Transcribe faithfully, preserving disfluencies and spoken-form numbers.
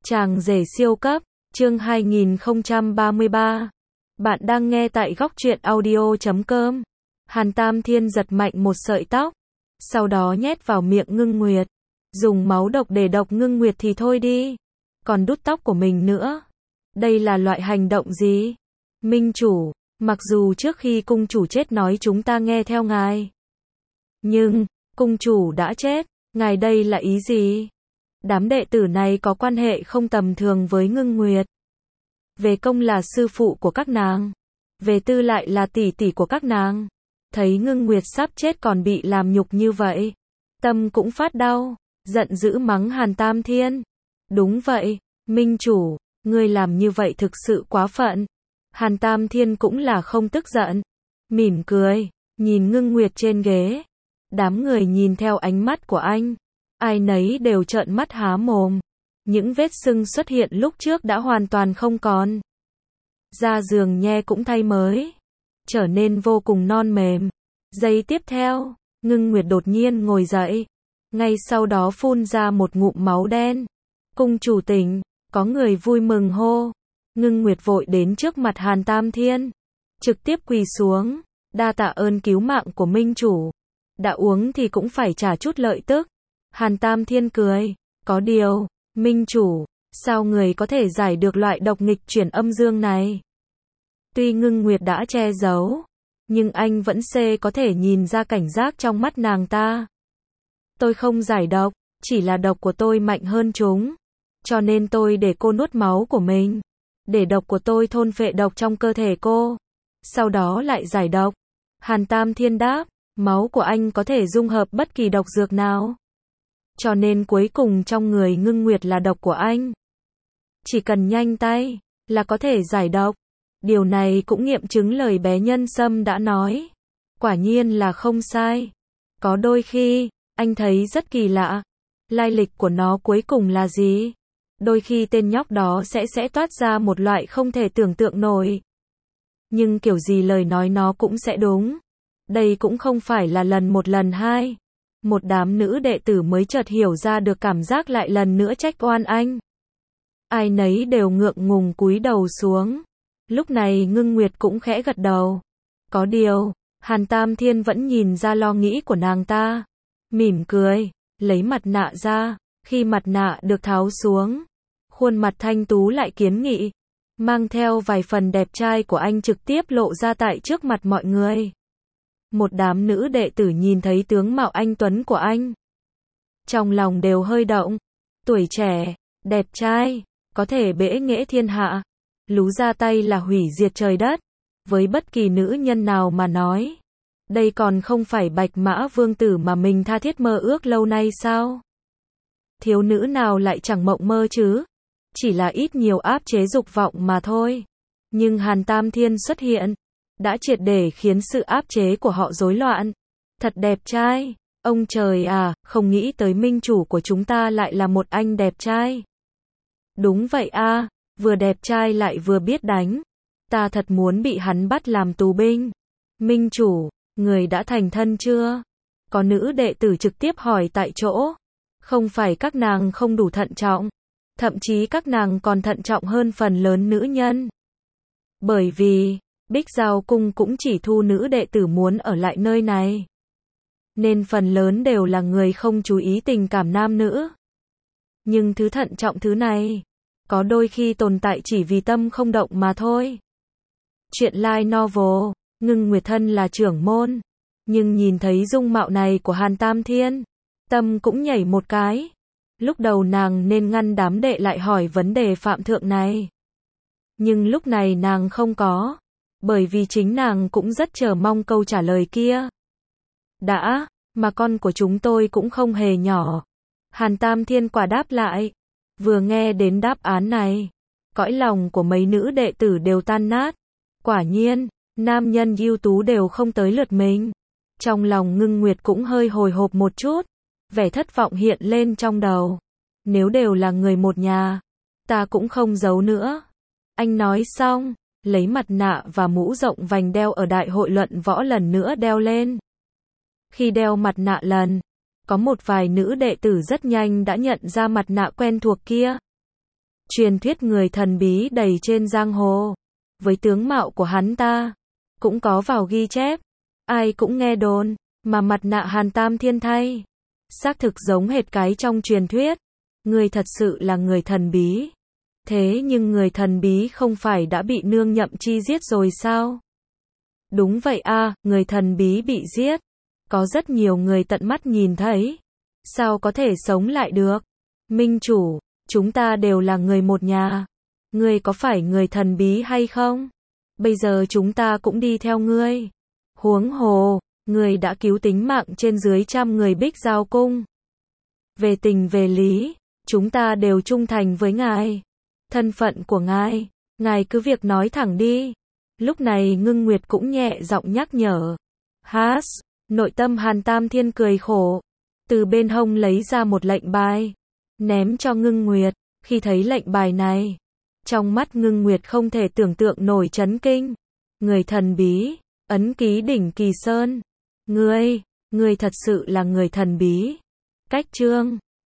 Chàng rể siêu cấp, chương hai nghìn không trăm ba mươi ba. Bạn đang nghe tại góc truyện audio chấm com. Hàn Tam Thiên giật mạnh một sợi tóc, sau đó nhét vào miệng Ngưng Nguyệt. Dùng máu độc để độc Ngưng Nguyệt thì thôi đi, còn đút tóc của mình nữa. Đây là loại hành động gì? Minh chủ, mặc dù trước khi cung chủ chết nói chúng ta nghe theo ngài, nhưng, cung chủ đã chết, ngài đây là ý gì? Đám đệ tử này có quan hệ không tầm thường với Ngưng Nguyệt. Về công là sư phụ của các nàng, về tư lại là tỷ tỷ của các nàng. Thấy Ngưng Nguyệt sắp chết còn bị làm nhục như vậy, tâm cũng phát đau, giận dữ mắng Hàn Tam Thiên. Đúng vậy, Minh chủ, ngươi làm như vậy thực sự quá phận. Hàn Tam Thiên cũng là không tức giận, mỉm cười, nhìn Ngưng Nguyệt trên ghế. Đám người nhìn theo ánh mắt của anh, ai nấy đều trợn mắt há mồm. Những vết sưng xuất hiện lúc trước đã hoàn toàn không còn. Da giường nhe cũng thay mới, trở nên vô cùng non mềm. Giây tiếp theo, Ngưng Nguyệt đột nhiên ngồi dậy, ngay sau đó phun ra một ngụm máu đen. Cung chủ tỉnh, có người vui mừng hô. Ngưng Nguyệt vội đến trước mặt Hàn Tam Thiên, trực tiếp quỳ xuống, đa tạ ơn cứu mạng của Minh chủ. Đã uống thì cũng phải trả chút lợi tức. Hàn Tam Thiên cười, có điều, Minh chủ, sao người có thể giải được loại độc nghịch chuyển âm dương này? Tuy Ngưng Nguyệt đã che giấu, nhưng anh vẫn xê có thể nhìn ra cảnh giác trong mắt nàng ta. Tôi không giải độc, chỉ là độc của tôi mạnh hơn chúng, cho nên tôi để cô nuốt máu của mình, để độc của tôi thôn phệ độc trong cơ thể cô, sau đó lại giải độc. Hàn Tam Thiên đáp, máu của anh có thể dung hợp bất kỳ độc dược nào, cho nên cuối cùng trong người Ngưng Nguyệt là độc của anh. Chỉ cần nhanh tay, là có thể giải độc. Điều này cũng nghiệm chứng lời bé Nhân Sâm đã nói. Quả nhiên là không sai. Có đôi khi, anh thấy rất kỳ lạ. Lai lịch của nó cuối cùng là gì? Đôi khi tên nhóc đó sẽ sẽ toát ra một loại không thể tưởng tượng nổi. Nhưng kiểu gì lời nói nó cũng sẽ đúng. Đây cũng không phải là lần một lần hai. Một đám nữ đệ tử mới chợt hiểu ra được cảm giác lại lần nữa trách oan anh. Ai nấy đều ngượng ngùng cúi đầu xuống. Lúc này Ngưng Nguyệt cũng khẽ gật đầu. Có điều, Hàn Tam Thiên vẫn nhìn ra lo nghĩ của nàng ta. Mỉm cười, lấy mặt nạ ra. Khi mặt nạ được tháo xuống, khuôn mặt thanh tú lại kiến nghị, mang theo vài phần đẹp trai của anh trực tiếp lộ ra tại trước mặt mọi người. Một đám nữ đệ tử nhìn thấy tướng mạo anh tuấn của anh, trong lòng đều hơi động. Tuổi trẻ, đẹp trai, có thể bẽ nghễ thiên hạ, lú ra tay là hủy diệt trời đất. Với bất kỳ nữ nhân nào mà nói, đây còn không phải Bạch Mã Vương tử mà mình tha thiết mơ ước lâu nay sao? Thiếu nữ nào lại chẳng mộng mơ chứ? Chỉ là ít nhiều áp chế dục vọng mà thôi. Nhưng Hàn Tam Thiên xuất hiện, đã triệt để khiến sự áp chế của họ rối loạn. Thật đẹp trai, ông trời à, không nghĩ tới minh chủ của chúng ta lại là một anh đẹp trai. Đúng vậy a, vừa đẹp trai lại vừa biết đánh. Ta thật muốn bị hắn bắt làm tù binh. Minh chủ, người đã thành thân chưa? Có nữ đệ tử trực tiếp hỏi tại chỗ. Không phải các nàng không đủ thận trọng, thậm chí các nàng còn thận trọng hơn phần lớn nữ nhân. Bởi vì, Bích Giao Cung cũng chỉ thu nữ đệ tử muốn ở lại nơi này, nên phần lớn đều là người không chú ý tình cảm nam nữ. Nhưng thứ thận trọng thứ này, có đôi khi tồn tại chỉ vì tâm không động mà thôi. Chuyện light novel, Ngưng Nguyệt thân là trưởng môn, nhưng nhìn thấy dung mạo này của Hàn Tam Thiên, tâm cũng nhảy một cái. Lúc đầu nàng nên ngăn đám đệ lại hỏi vấn đề phạm thượng này, nhưng lúc này nàng không có, bởi vì chính nàng cũng rất chờ mong câu trả lời kia. Đã, mà con của chúng tôi cũng không hề nhỏ. Hàn Tam Thiên quả đáp lại. Vừa nghe đến đáp án này, cõi lòng của mấy nữ đệ tử đều tan nát. Quả nhiên, nam nhân ưu tú đều không tới lượt mình. Trong lòng Ngưng Nguyệt cũng hơi hồi hộp một chút, vẻ thất vọng hiện lên trong đầu. Nếu đều là người một nhà, ta cũng không giấu nữa. Anh nói xong, lấy mặt nạ và mũ rộng vành đeo ở đại hội luận võ lần nữa đeo lên. Khi đeo mặt nạ lần, có một vài nữ đệ tử rất nhanh đã nhận ra mặt nạ quen thuộc kia. Truyền thuyết người thần bí đầy trên giang hồ. Với tướng mạo của hắn ta, cũng có vào ghi chép. Ai cũng nghe đồn, mà mặt nạ Hàn Tam Thiên thay. Xác thực giống hệt cái trong truyền thuyết. Người thật sự là người thần bí. Thế nhưng người thần bí không phải đã bị Nương Nhậm Chi giết rồi sao? Đúng vậy a, người thần bí bị giết. Có rất nhiều người tận mắt nhìn thấy. Sao có thể sống lại được? Minh chủ, chúng ta đều là người một nhà. Ngươi có phải người thần bí hay không? Bây giờ chúng ta cũng đi theo ngươi. Huống hồ, ngươi đã cứu tính mạng trên dưới trăm người Bích Giao Cung. Về tình về lý, chúng ta đều trung thành với ngài. Thân phận của ngài, ngài cứ việc nói thẳng đi. Lúc này Ngưng Nguyệt cũng nhẹ giọng nhắc nhở. Hás, nội tâm Hàn Tam Thiên cười khổ. Từ bên hông lấy ra một lệnh bài. Ném cho Ngưng Nguyệt. Khi thấy lệnh bài này, trong mắt Ngưng Nguyệt không thể tưởng tượng nổi chấn kinh. Người thần bí, ấn ký đỉnh Kỳ Sơn. Ngươi, ngươi thật sự là người thần bí. Cách chương